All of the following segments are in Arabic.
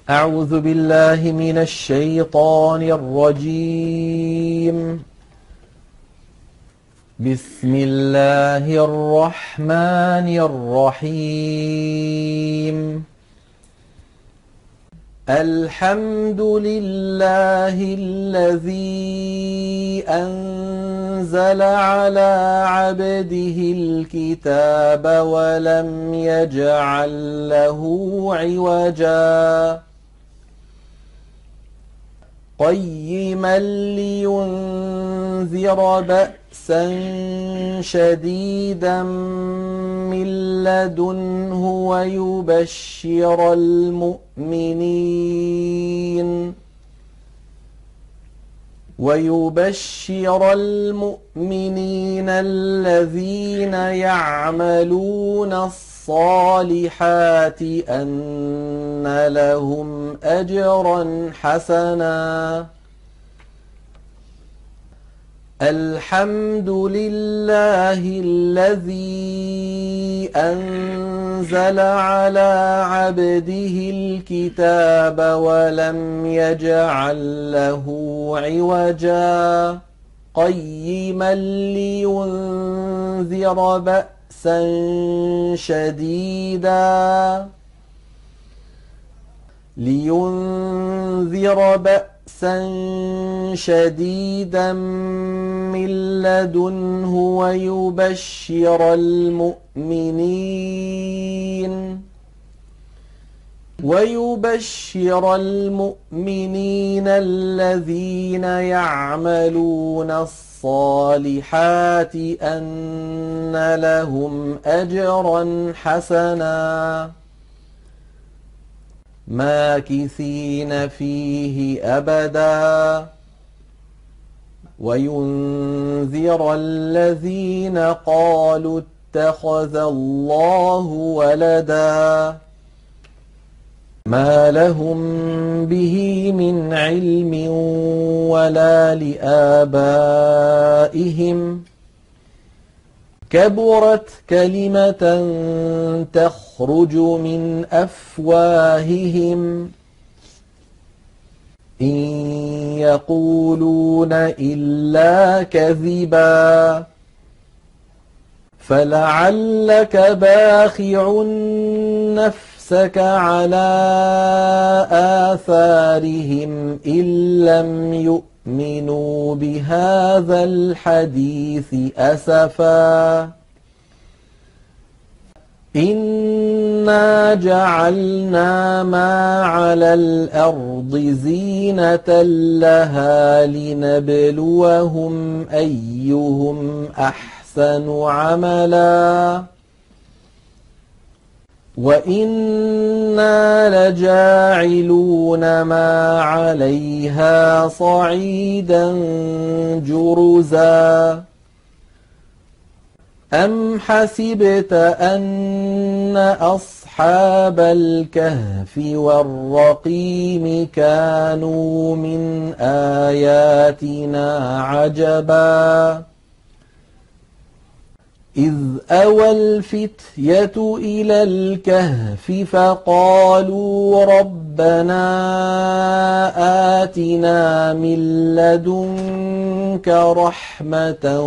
أعوذ بالله من الشيطان الرجيم. بسم الله الرحمن الرحيم. الحمد لله الذي أنزل على عبده الكتاب ولم يجعل له عوجا قيما لينذر بأسا شديدا من لدنه ويبشر المؤمنين الذين يعملون الصالحات أن لهم أجرا حسنا. الحمد لله الذي أنزل على عبده الكتاب ولم يجعل له عوجا قيما لينذر بأسا شديدا من لدنه ويبشر المؤمنين الذين يعملون الصالحات أن لهم أجرا حسنا ماكثين فيه أبدا وينذر الذين قالوا اتخذ الله ولدا ما لهم به من علم ولا لآبائهم كبرت كلمة تخرج من أفواههم إن يقولون إلا كذبا فلعلك باخع نفسك على آثارهم إن لم يؤمنوا بهذا الحديث أسفا إنا جعلنا ما على الأرض زينة لها لنبلوهم أيهم أحسن عملا وإنا لجاعلون ما عليها صعيدا جرزا أم حسبت أن أصحاب الكهف والرقيم كانوا من آياتنا عجبا إذ أوى الفتية إلى الكهف فقالوا ربنا آتنا من لدنك رحمة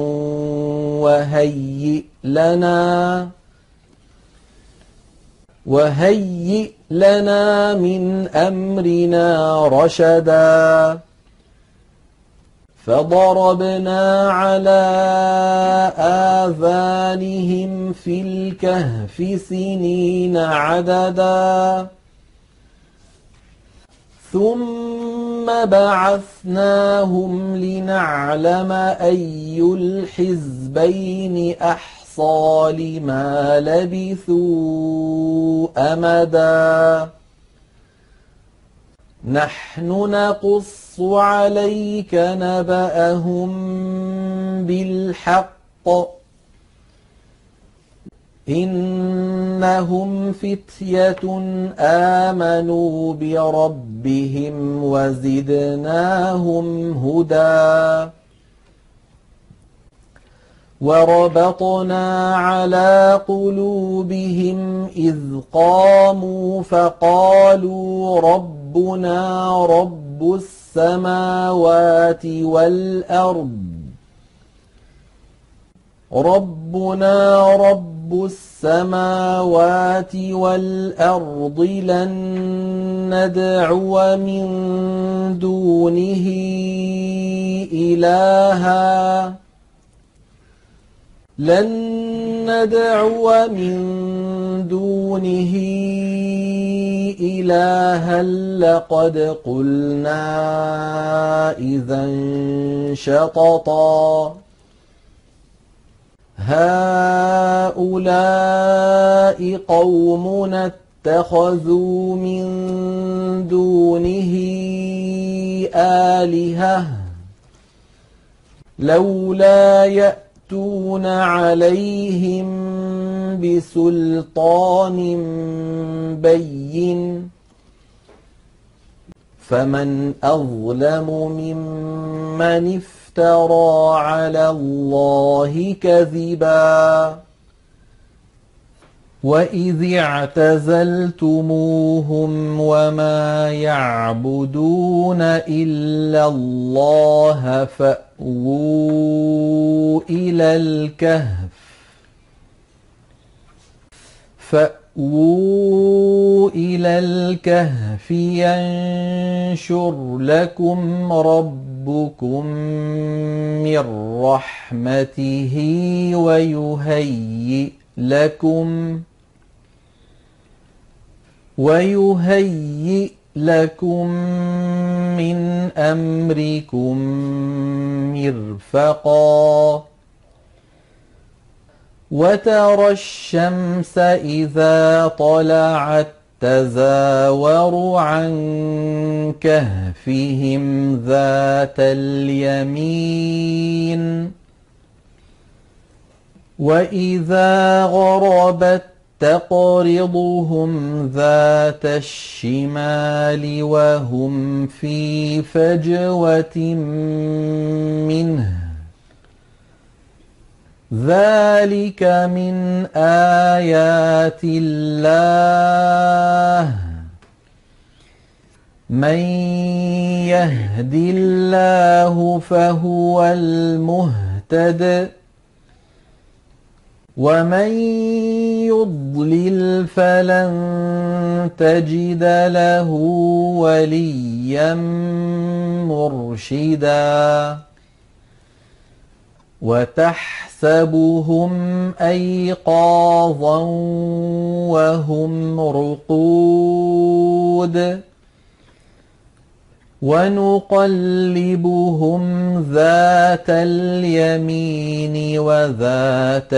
وهيئ لنا من أمرنا رشدا فضربنا على آذانهم في الكهف سنين عددا ثم بعثناهم لنعلم أي الحزبين أحصى لما لبثوا أمدا نحن نقص عليك نبأهم بالحق إنهم فتية آمنوا بربهم وزدناهم هدى وربطنا على قلوبهم إذ قاموا فقالوا ربنا ربنا رب السماوات والأرض ربنا رب السماوات والأرض لن ندعو من دونه إلها لقد قلنا إذا شططا هؤلاء قومنا اتخذوا من دونه آلهة لولا يأتون عليهم بسلطان بين فمن أظلم ممن افترى على الله كذبا وإذ اعتزلتموهم وما يعبدون إلا الله فأووا إلى الكهف ينشر لكم ربكم من رحمته ويهيئ لكم من أمركم مرفقا وترى الشمس إذا طلعت تزاور عن كهفهم ذات اليمين وإذا غربت تقرضهم ذات الشمال وهم في فجوة منه ذلك من آيات الله من يهد الله فهو المهتد ومن يضلل فلن تجد له وليا مرشدا وتحسبهم أيقاظا وهم رقود ونقلبهم ذات اليمين وذات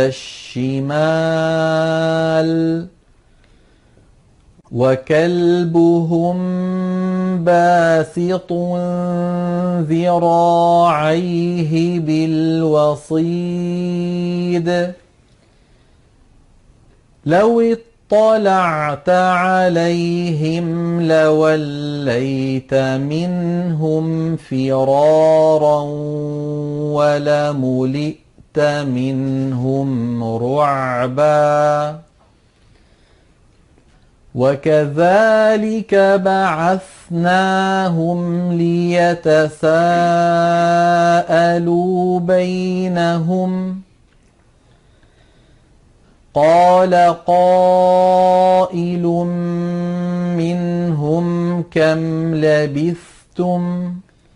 الشمال وكلبهم باسط ذراعيه بالوصيد لو اطلعت عليهم لوليت منهم فرارا ولملئت منهم رعبا وكذلك بعثناهم ليتساءلوا بينهم قال قائل منهم كم لبثتم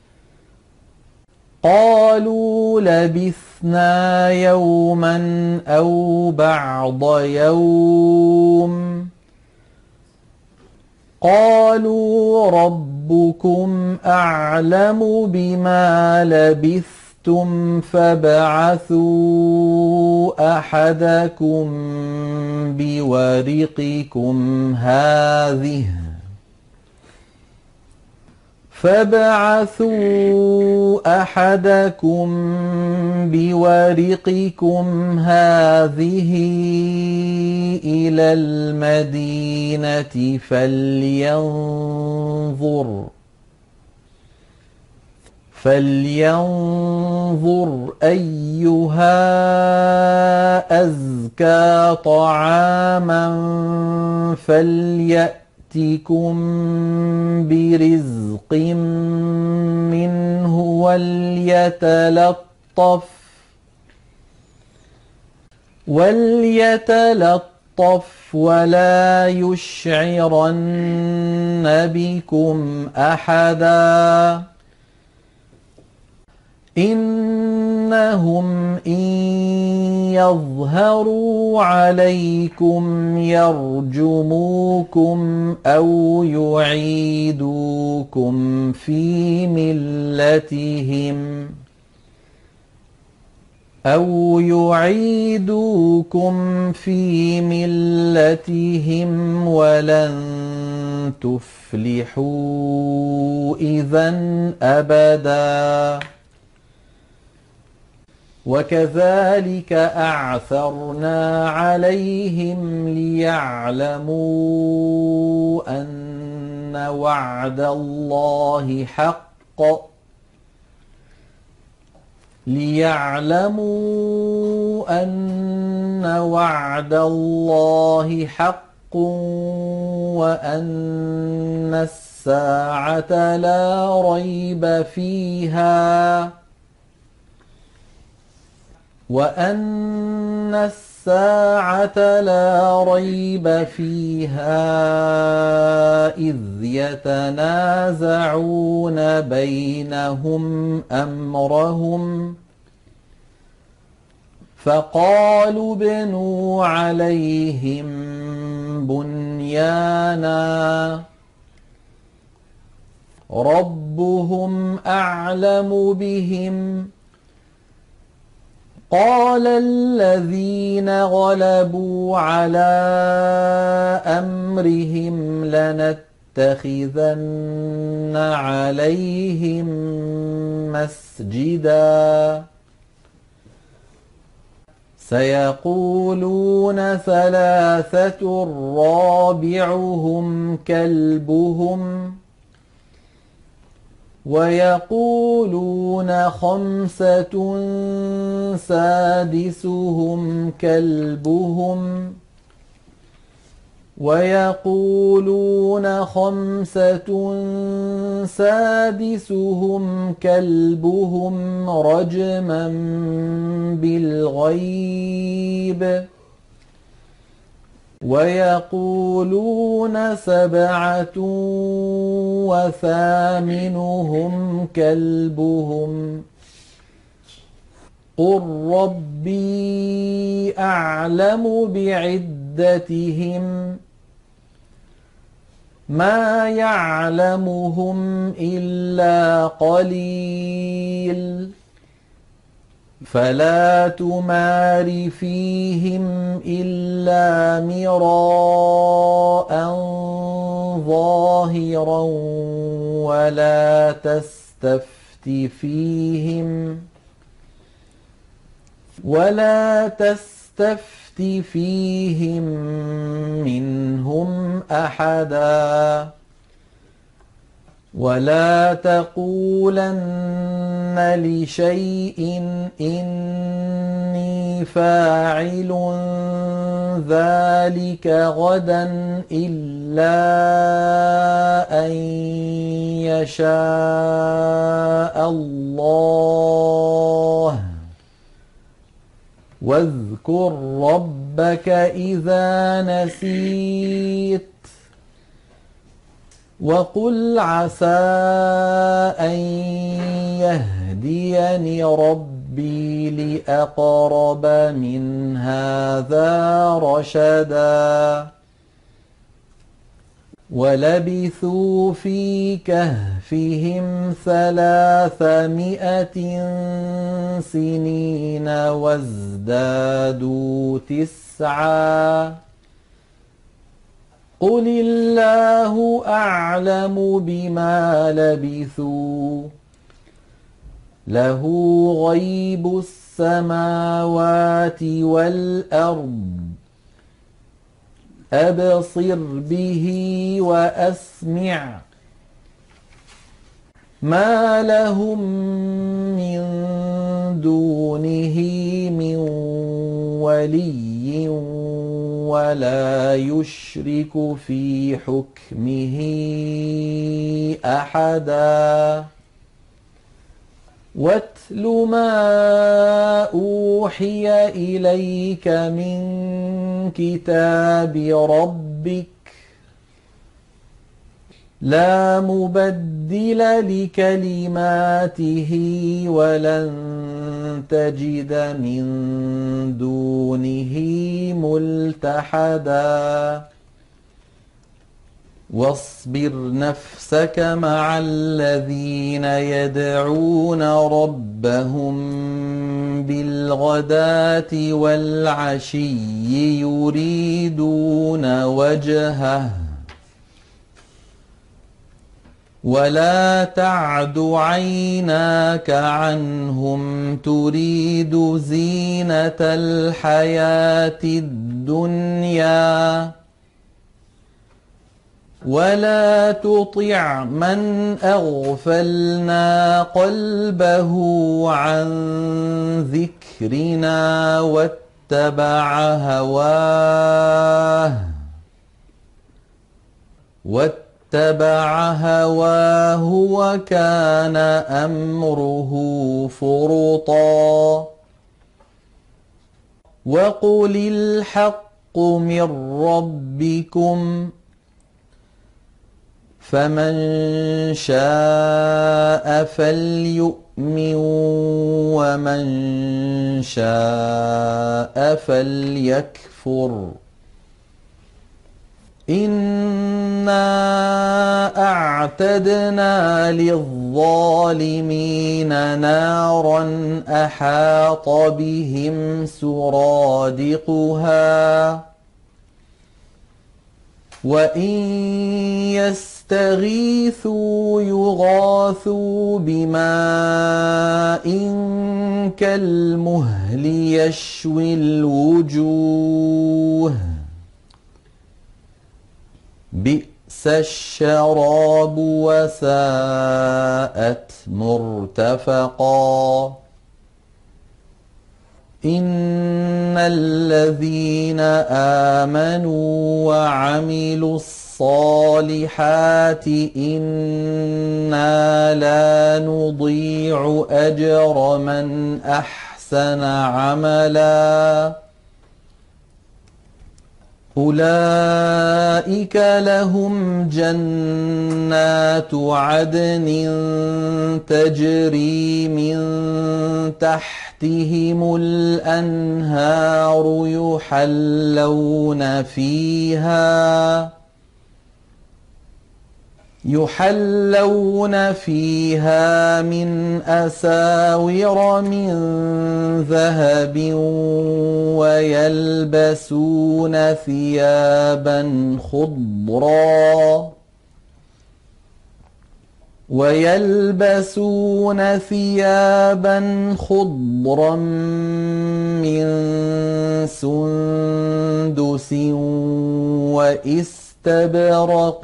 قالوا لبثنا يوما أو بعض يوم قالوا ربكم أعلم بما لبثتم فابعثوا أحدكم بورقكم هذه إلى المدينة فلينظر أيها أزكى طعاما فليأتكم يأتكم برزق منه وليتلطف ولا يشعرن بكم أحدا إنهم إن يظهروا عليكم يرجموكم أو يعيدوكم في ملتهم ولن تفلحوا إذا أبدا وكذلك أعثرنا عليهم ليعلموا أن وعد الله حق وأن الساعة لا ريب فيها إذ يتنازعون بينهم أمرهم فقالوا ابنوا عليهم بنيانا ربهم أعلم بهم قال الذين غلبوا على أمرهم لنتخذن عليهم مسجدا سيقولون ثلاثة رابعهم كلبهم ويقولون خمسة سادسهم كلبهم رجما بالغيب ويقولون سبعة وثامنهم كلبهم قل ربي أعلم بعدتهم ما يعلمهم إلا قليل فلا تمار فيهم إلا مراء ظاهرا ولا تستفت فيهم منهم أحدا ولا تقولن لشيء إني فاعل ذلك غدا إلا أن يشاء الله واذكر ربك إذا نسيت وقل عسى أن يهديني ربي لأقرب من هذا رشدا ولبثوا في كهفهم 300 سنين وازدادوا 9 قل الله أعلم بما لبثوا له غيب السماوات والأرض أبصر به وأسمع ما لهم من دونه من ولي ولا يشرك في حكمه أحدا واتل ما أوحي إليك من كتاب ربك لا مبدل لكلماته ولن تجد من دونه ملتحدا واصبر نفسك مع الذين يدعون ربهم بالغداة والعشي يريدون وجهه ولا تعد عيناك عنهم تريد زينة الحياة الدنيا ولا تطع من أغفلنا قلبه عن ذكرنا واتبع هواه وكان أمره فرطا وقل الحق من ربكم فمن شاء فليؤمن ومن شاء فليكفر إنا أعتدنا للظالمين نارا أحاط بهم سرادقها وإن يستغيثوا يغاثوا بماء كالمهل يشوي الوجوه بئس الشراب وساءت مرتفقا إن الذين آمنوا وعملوا الصالحات إنا لا نضيع أجر من أحسن عملا أولئك لهم جنات عدن تجري من تحتهم الأنهار يحلون فيها من أساور من ذهب ويلبسون ثيابا خضرا من سندس واستبرق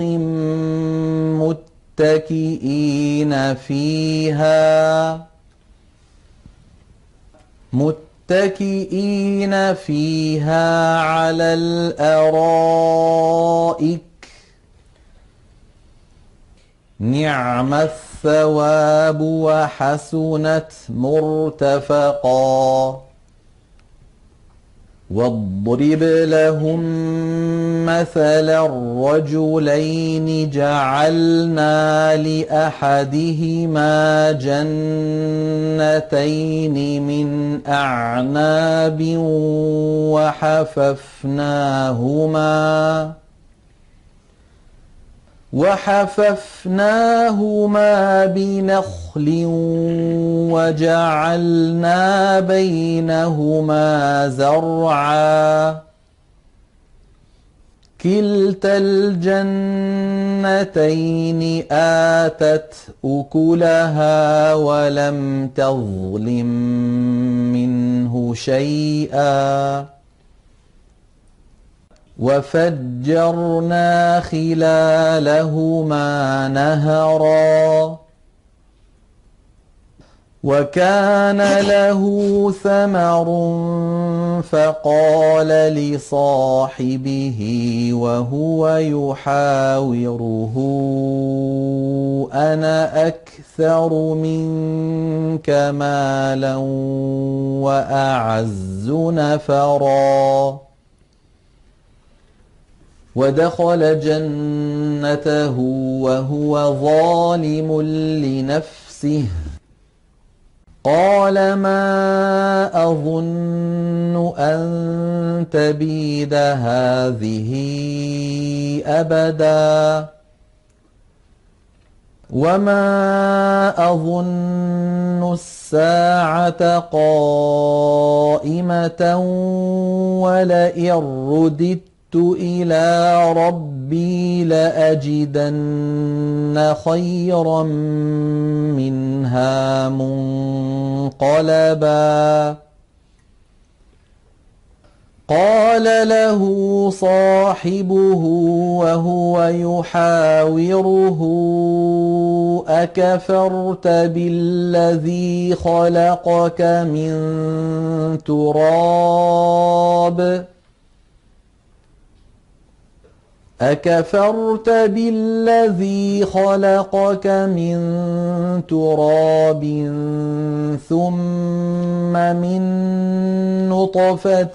متكئين فيها على الأرائك نعم الثواب وحسنت مرتفقا واضرب لهم مثلا الرجلين جعلنا لأحدهما جنتين من أعناب وحففناهما بنخل وجعلنا بينهما زرعا كلتا الجنتين آتت أكلها ولم تظلم منه شيئا وفجرنا خلالهما نهرا وكان له ثمر فقال لصاحبه وهو يحاوره أنا أكثر منك مالا وأعز نفرا ودخل جنته وهو ظالم لنفسه قال ما أظن أن تبيد هذه أبدا وما أظن الساعة قائمة ولئن رددت إلى ربي لأجدن خيرا منها منقلبا قال له صاحبه وهو يحاوره أكفرت بالذي خلقك من تراب أكفرت بالذي خلقك من تراب ثم من نطفة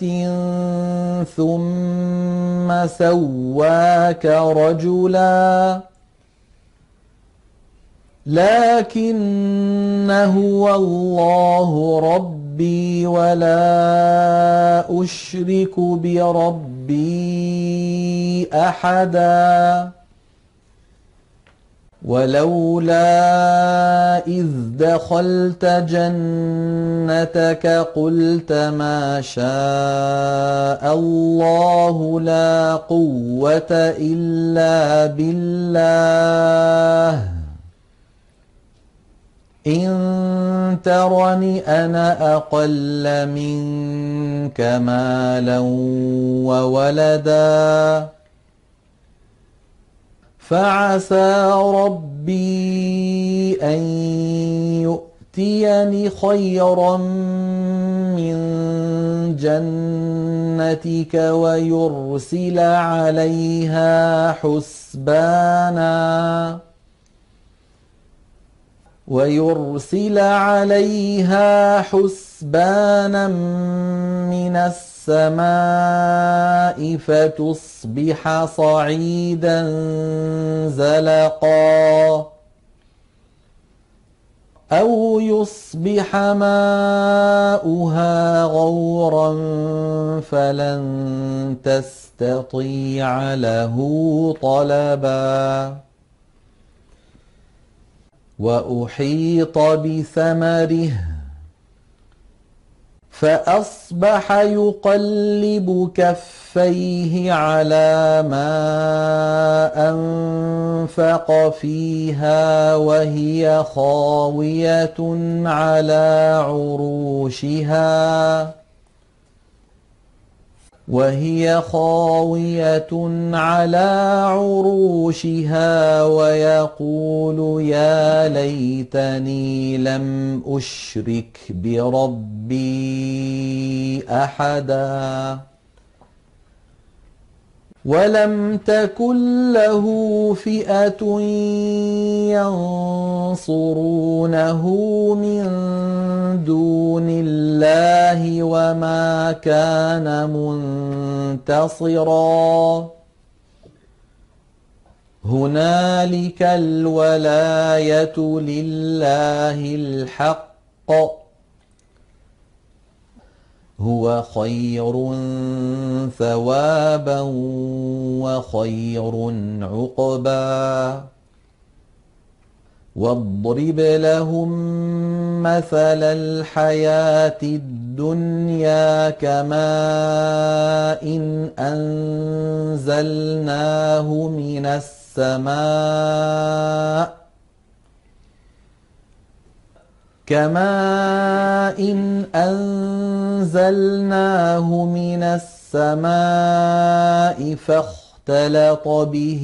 ثم سواك رجلا لكن هو الله ربي ولا أشرك بربي أحدا ولولا إذ دخلت جنتك قلت ما شاء الله لا قوة إلا بالله إن ترني أنا أقل منك مالا وولدا فعسى ربي أن يؤتيني خيرا من جنتك ويرسل عليها حسبانا من السماء فتصبح صعيدا زلقا أو يصبح ماؤها غورا فلن تستطيع له طلبا وأحيط بثمره فأصبح يقلب كفيه على ما أنفق فيها وهي خاوية على عروشها ويقول يا ليتني لم أشرك بربي أحدا ولم تكن له فئة ينصرونه من دون الله وما كان منتصرا هنالك الولاية لله الحق هو خير ثوابا وخير عقبا واضرب لهم مثل الحياة الدنيا كماء إن أنزلناه من السماء فاختلط به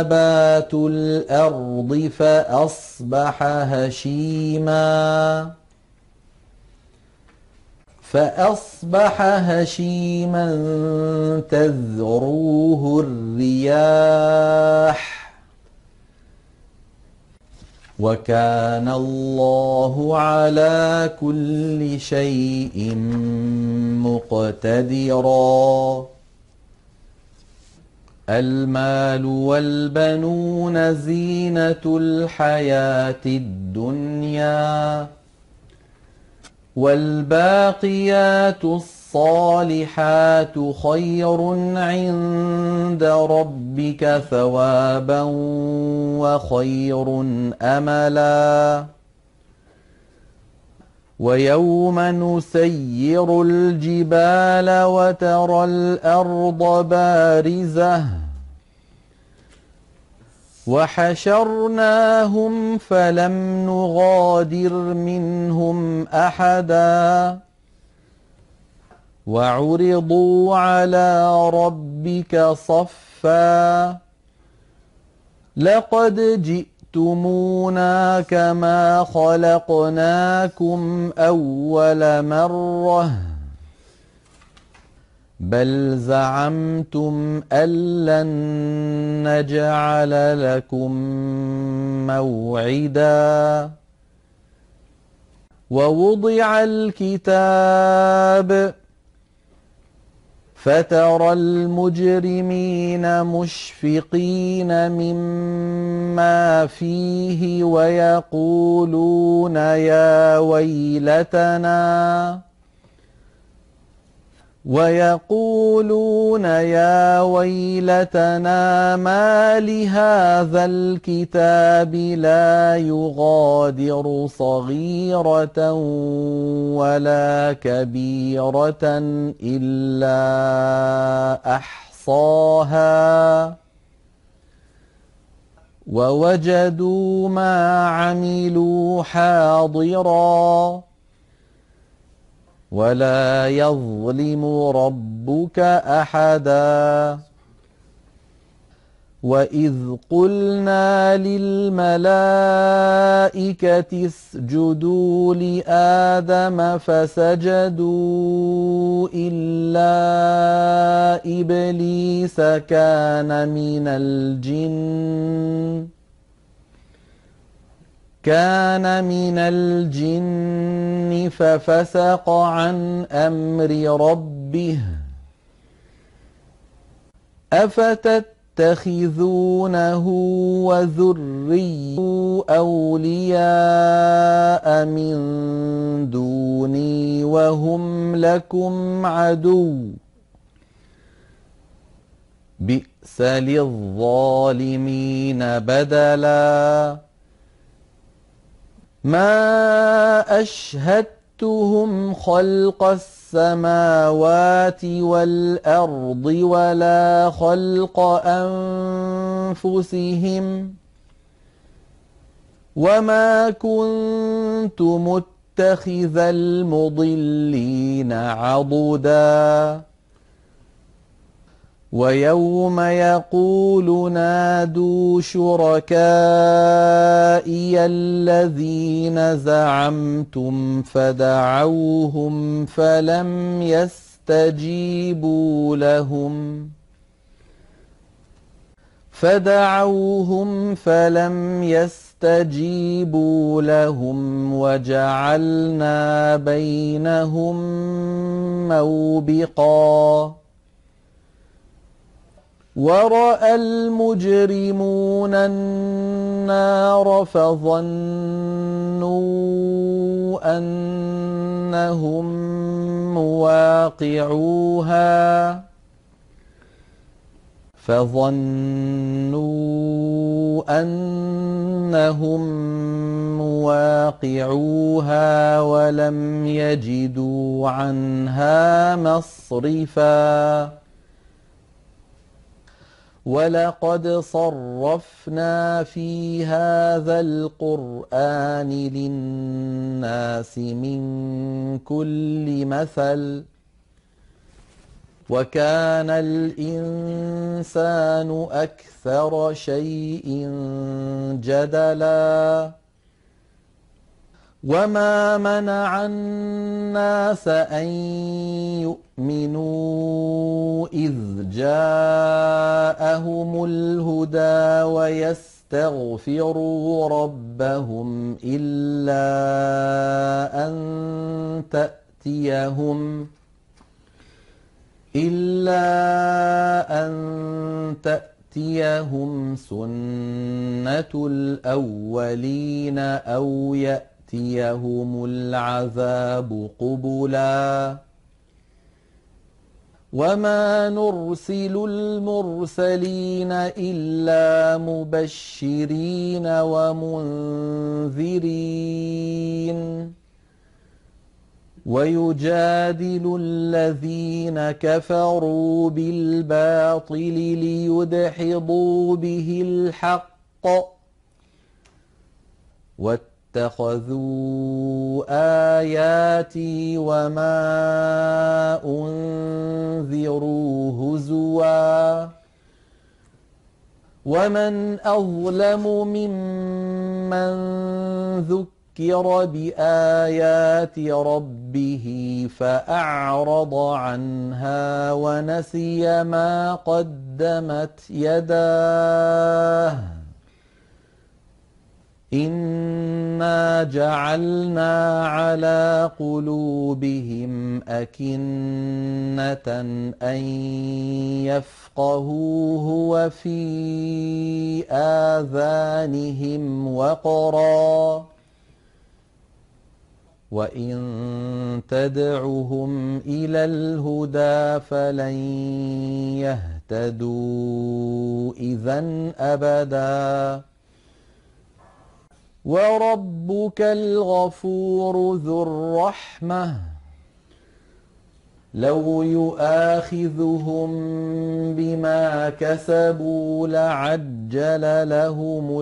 نبات الأرض فأصبح هشيما فأصبح هشيما تذروه الرياح وكان الله على كل شيء مقتدرا. المال والبنون زينة الحياة الدنيا والباقيات الصالحات خير عند ربك ثوابا وخير أملا. ويوم نسير الجبال وترى الأرض بارزة وحشرناهم فلم نغادر منهم أحدا وعرضوا على ربك صفا لقد جئتمونا كما خلقناكم أول مرة بل زعمتم أن لن نجعل لكم موعدا. ووضع الكتاب فترى المجرمين مشفقين مما فيه ويقولون يا ويلتنا ما لهذا الكتاب لا يغادر صغيرة ولا كبيرة إلا أحصاها ووجدوا ما عملوا حاضرا ولا يظلم ربك أحدا. وإذ قلنا للملائكة اسجدوا لآدم فسجدوا إلا إبليس كان من الجن ففسق عن أمر ربه أفتتخذونه وذريته أولياء من دوني وهم لكم عدو بئس للظالمين بدلا. ما أشهدتهم خلق السماوات والأرض ولا خلق أنفسهم وما كنت متخذ المضلين عضدا. ويوم يقول نادوا شركائي الذين زعمتم فدعوهم فلم يستجيبوا لهم وجعلنا بينهم موبقا. ورأى المجرمون النار فظنوا أنهم مواقعوها ولم يجدوا عنها مصرفا. ولقد صرفنا في هذا القرآن للناس من كل مثل وكان الإنسان أكثر شيء جدلا. وما منع الناس أن يؤمنوا إذ جاءهم الهدى ويستغفروا ربهم إلا أن تأتيهم سنة الأولين أو يأتيهم العذاب قبلا وما نرسل المرسلين إلا مبشرين ومنذرين ويجادل الذين كفروا بالباطل ليدحضوا به الحق واتخذوا آياتي وما أنذروا هزوا ومن أظلم ممن ذكر بآيات ربه فأعرض عنها ونسي ما قدمت يداه إنا جعلنا على قلوبهم أكنة أن يفقهوه وفي آذانهم وقرا وإن تدعهم إلى الهدى فلن يهتدوا إذًا أبداً وربك الغفور ذو الرحمة لو يؤاخذهم بما كسبوا لعجل لهم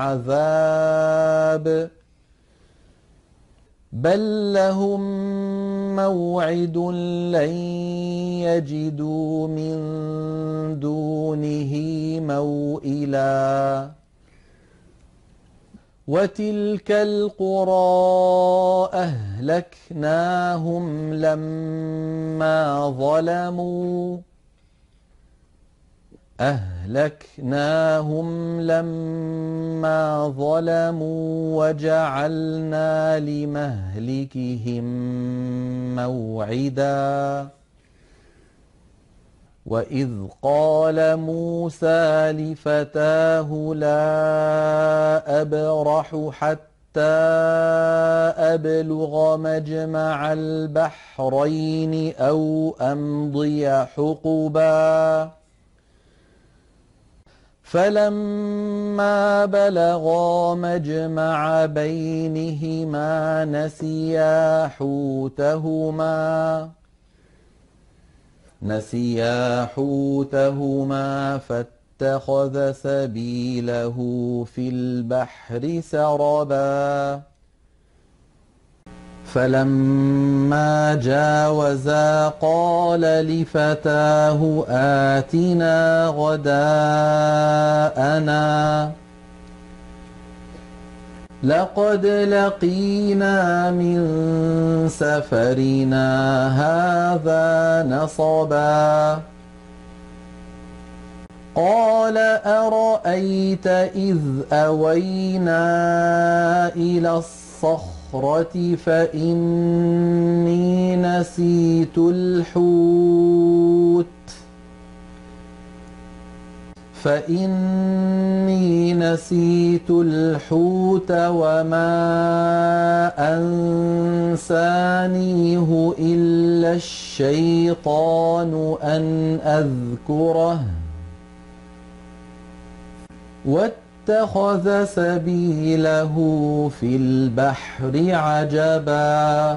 العذاب بل لهم موعد لن يجدوا من دونه موئلا وتلك القرى أهلكناهم لما ظلموا وجعلنا لمهلكهم موعدا وإذ قال موسى لفتاه لا أبرح حتى أبلغ مجمع البحرين أو أمضي حقبا فلما بلغا مجمع بينهما نسيا حوتهما فاتخذ سبيله في البحر سربا فلما جاوزا قال لفتاه آتنا غداءنا لقد لقينا من سفرنا هذا نصبا قال أرأيت إذ أوينا إلى الصخرة فإني نسيت الحوت وما أنسانيه إلا الشيطان أن أذكره واتخذ سبيله في البحر عجبا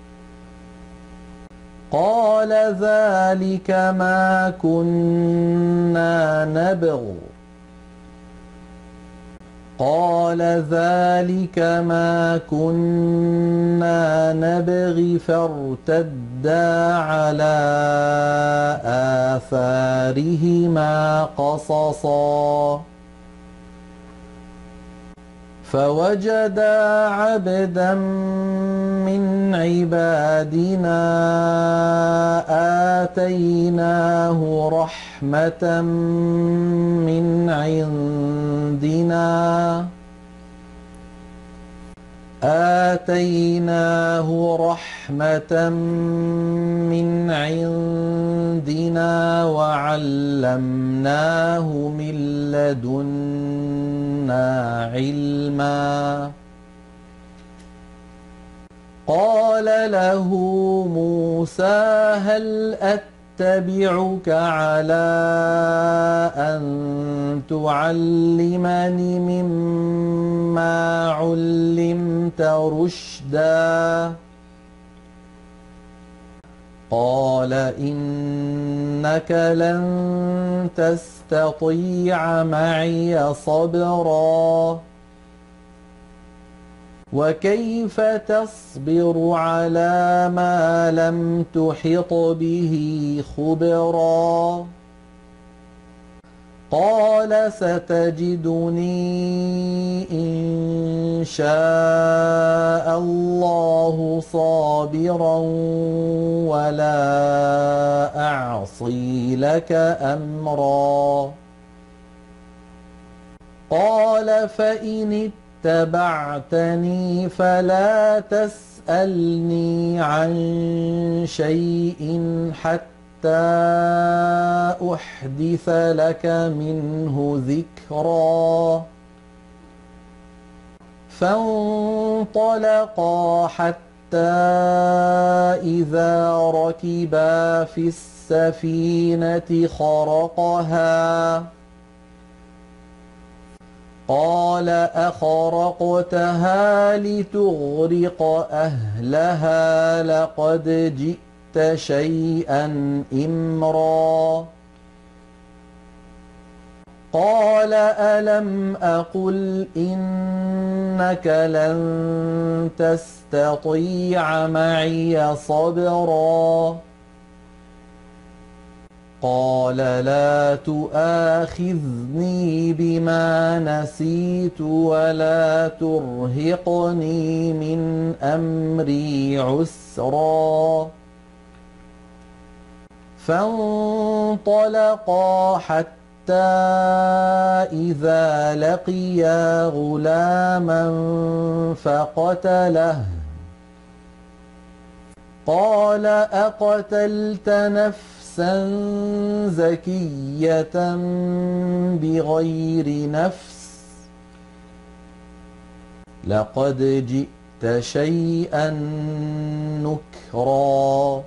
قال ذلك ما كنا نبغي فارتدا على آثارهما قصصا فوجدا عبدا من عبادنا آتيناه رحمة من عندنا وعلمناه من لدنا علما. قال له موسى هل أتبعك على أن تعلمني مما علمت رشدا؟ قال إنك لن تستطيع معي صبرا وكيف تصبر على ما لم تحط به خبرا. قال ستجدني إن شاء الله صابرا ولا أعصي لك أمرا. قال فإن اتبعتني فلا تسألني عن شيء حتى أحدث لك منه ذكرا. فانطلقا حتى إذا ركبا في السفينة خرقها قال أخرقتها لتغرق أهلها لقد جئت شيئا إمرا. قال ألم أقل إنك لن تستطيع معي صبرا. قال لا تؤاخذني بما نسيت ولا ترهقني من أمري عسرا. فانطلقا حتى إذا لقيا غلاما فقتله قال أقتلت نفسا زكية بغير نفس لقد جئت شيئا نكرا.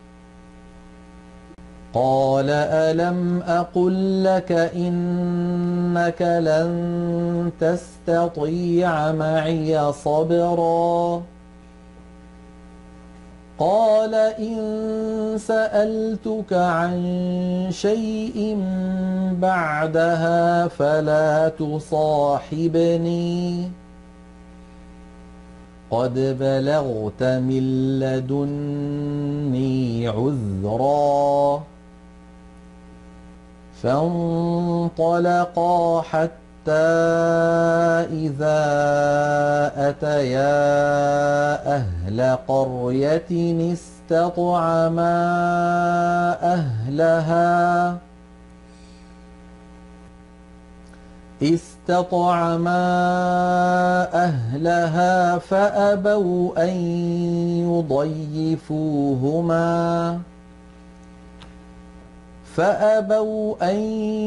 قال ألم أقل لك إنك لن تستطيع معي صبرا. قال إن سألتك عن شيء بعدها فلا تصاحبني قد بلغت من لدني عذرا. فانطلقا حتى إذا أتيا أهل قرية استطعما أهلها فأبوا أن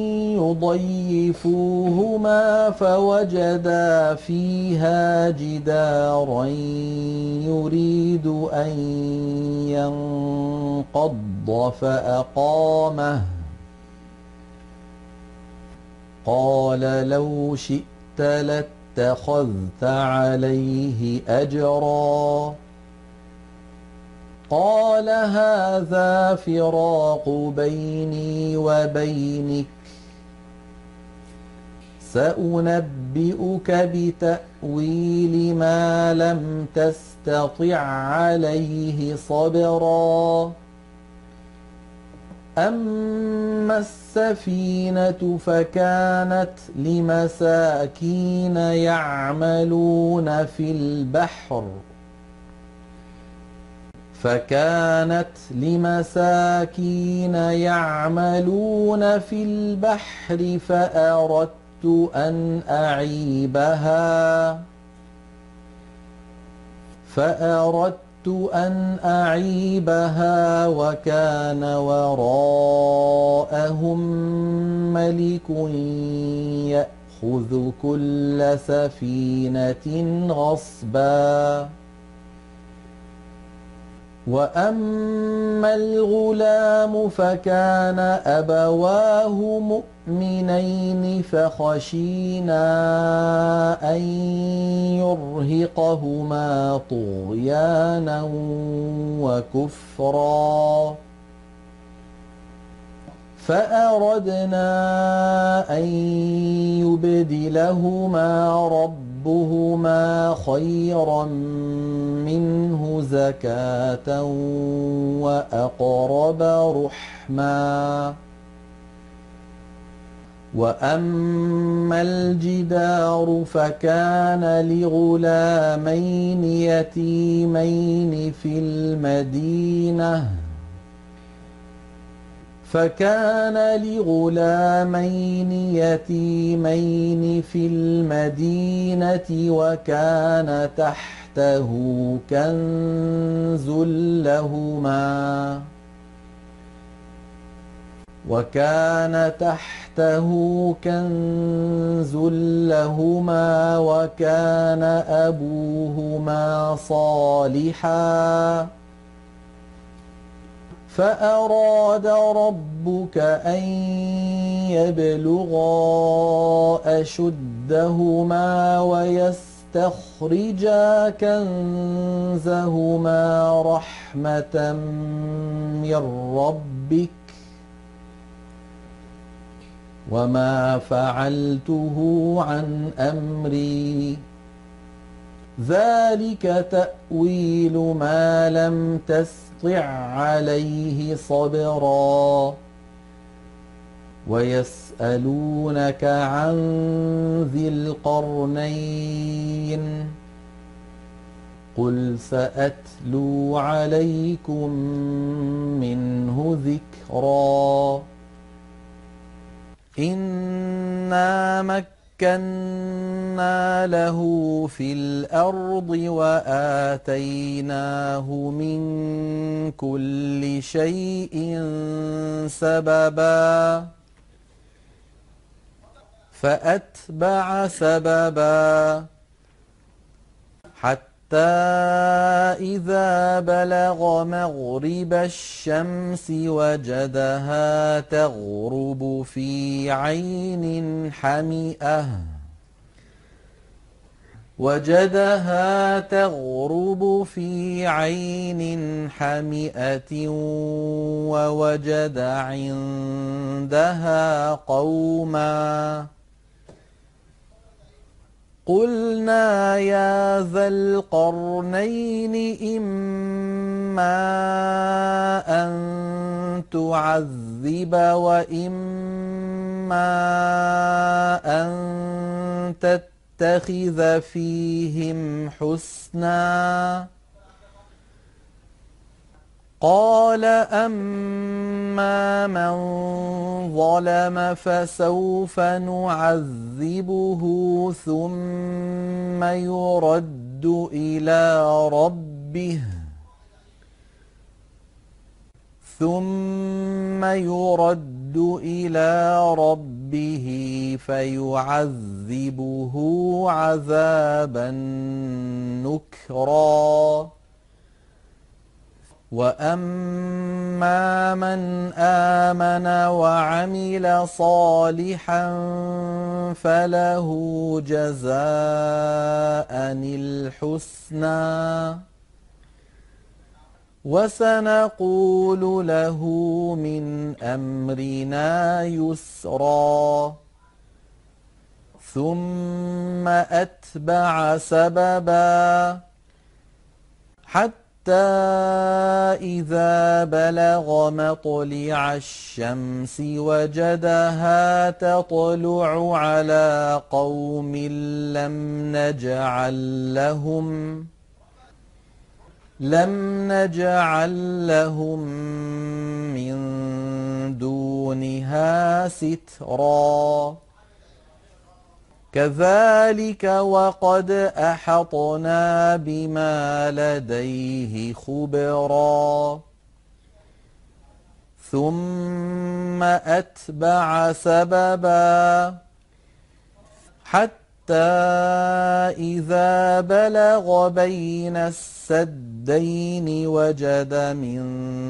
يضيفوهما فوجدا فيها جدارا يريد أن ينقض فأقامه. قال لو شئت لاتخذت عليه أجرا. قال هذا فراق بيني وبينك سأنبئك بتأويل ما لم تستطع عليه صبرا. أما السفينة فكانت لمساكين يعملون في البحر فأردت أن أعيبها وكان وراءهم ملك يأخذ كل سفينة غصبا. وأما الغلام فكان أبواه مؤمنين فخشينا أن يرهقهما طغيانا وكفرا فأردنا أن يبدلهما ربهما خيرا منه زكاة وأقرب رحما. وأما الجدار فكان لغلامين يتيمين في المدينة وكان تحته كنز لهما وكان أبوهما صالحا فأراد ربك أن يبلغا أشدهما ويستخرجا كنزهما رحمة من ربك وما فعلته عن أمري ذلك تأويل ما لم تستطع عليه صبرا. ويسألونك عن ذي القرنين قل سأتلو عليكم منه ذكرا. إنا مكنا له في الأرض وآتيناه من كل شيء سببا فأتبع سببا حتى إذا بلغ مغرب الشمس وجدها تغرب في عين حمئة ووجد عندها قوما قلنا يا ذا القرنين إما أن تعذب وإما أن تتخذ فيهم حسنا. قال أما من ظلم فسوف نعذبه ثم يرد إلى ربه فيعذبه عذابا نكرا. وأما من آمن وعمل صالحا فله جزاء الحسنى وسنقول له من أمرنا يسرا. ثم أتبع سببا حتى إذا بلغ مطلع الشمس وجدها تطلع على قوم لم نجعل لهم من دونها سترا كذلك وقد أحطنا بما لديه خبرا ثم أتبع سببا حتى إذا بلغ بين السدين وجد من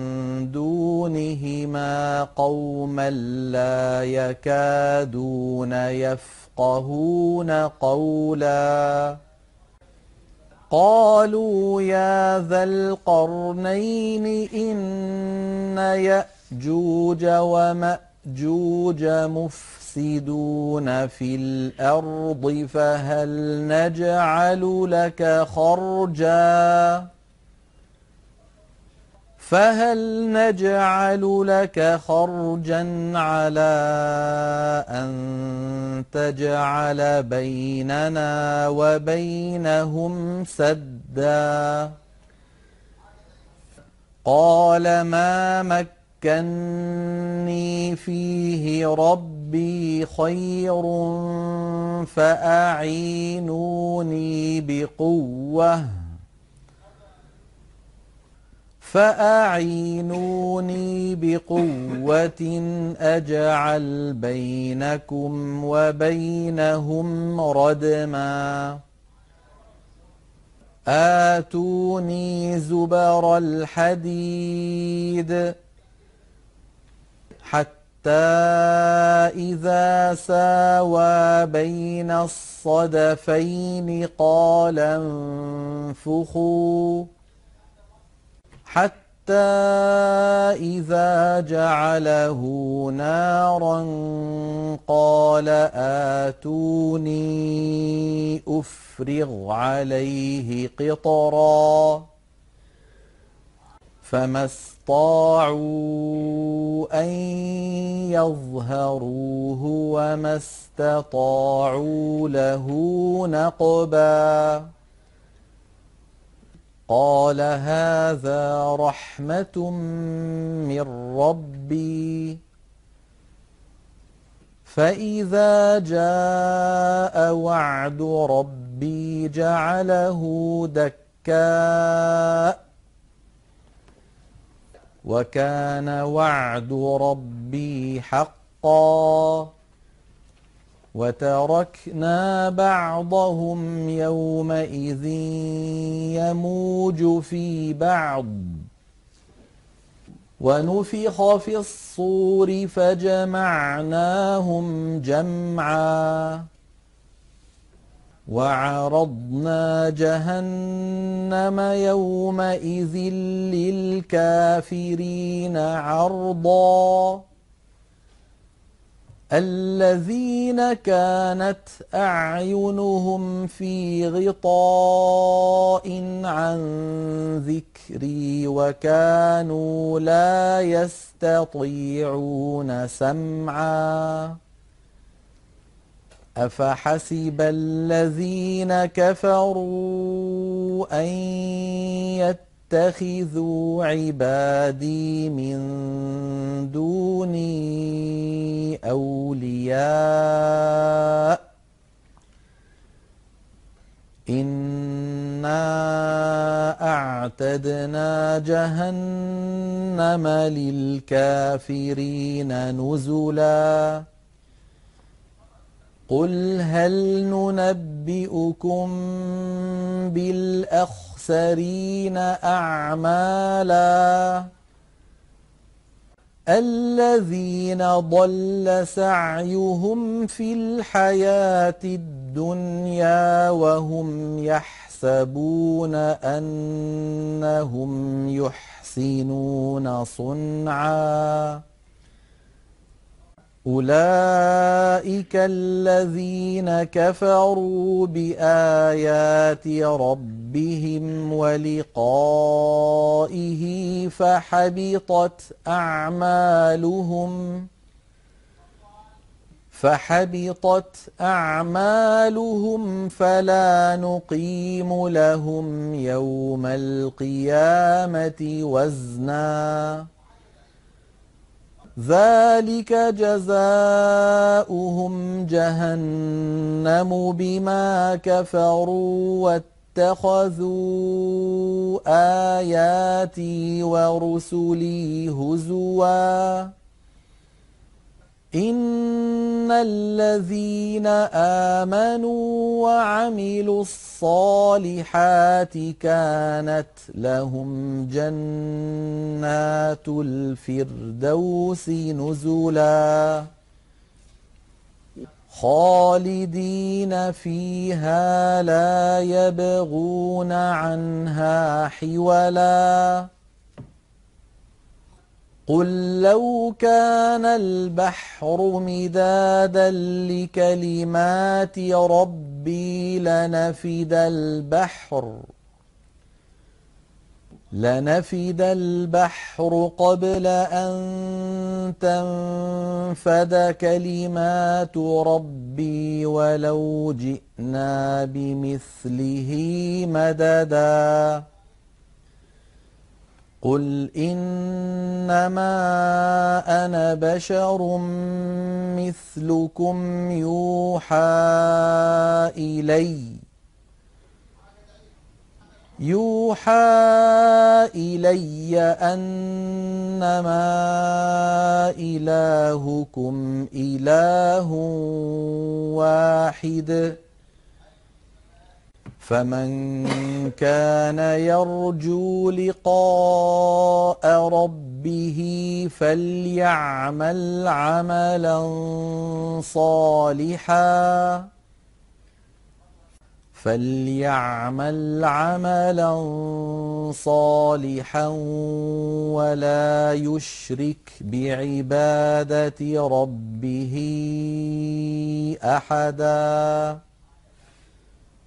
دونهما قوما لا يكادون يفقهون قولا قالوا يا ذا القرنين إن يأجوج ومأجوج مفسدون في الأرض فهل نجعل لك خرجا على أن تجعل بيننا وبينهم سدا قال ما مكني فيه ربي خير فأعينوني بقوة أجعل بينكم وبينهم ردما آتوني زبر الحديد حتى إذا ساوى بين الصدفين قال انفخوا حتى إذا جعله نارا قال آتوني أفرغ عليه قطرا فما استطاعوا أن يظهروه وما استطاعوا له نقبا قال هذا رحمة من ربي فإذا جاء وعد ربي جعله دكا وكان وعد ربي حقا وتركنا بعضهم يومئذ يموج في بعض ونفخ في الصور فجمعناهم جمعا وعرضنا جهنم يومئذ للكافرين عرضا الذين كانت أعينهم في غطاء عن ذكري وكانوا لا يستطيعون سمعا أفحسب الذين كفروا أن يتخذوا عبادي من دوني أولياء إنا أعتدنا جهنم للكافرين نزلا قل هل ننبئكم بالأخسرين أعمالا الذين ضل سعيهم في الحياة الدنيا وهم يحسبون أنهم يحسنون صنعا أولئك الذين كفروا بآيات ربهم ولقائه فحبطت أعمالهم فلا نقيم لهم يوم القيامة وزنا ذلك جزاؤهم جهنم بما كفروا واتخذوا آياتي ورسلي هزوا إن الذين آمنوا وعملوا الصالحات كانت لهم جنات الفردوس نزلا خالدين فيها لا يبغون عنها حولا قل لو كان البحر مدادا لكلمات ربي لنفد البحر قبل أن تنفد كلمات ربي ولو جئنا بمثله مددا قل إنما أنا بشر مثلكم يوحى إلي أنما إلهكم إله واحد فمن كان يرجو لقاء ربه فليعمل عملا صالحا ولا يشرك بعبادة ربه أحدا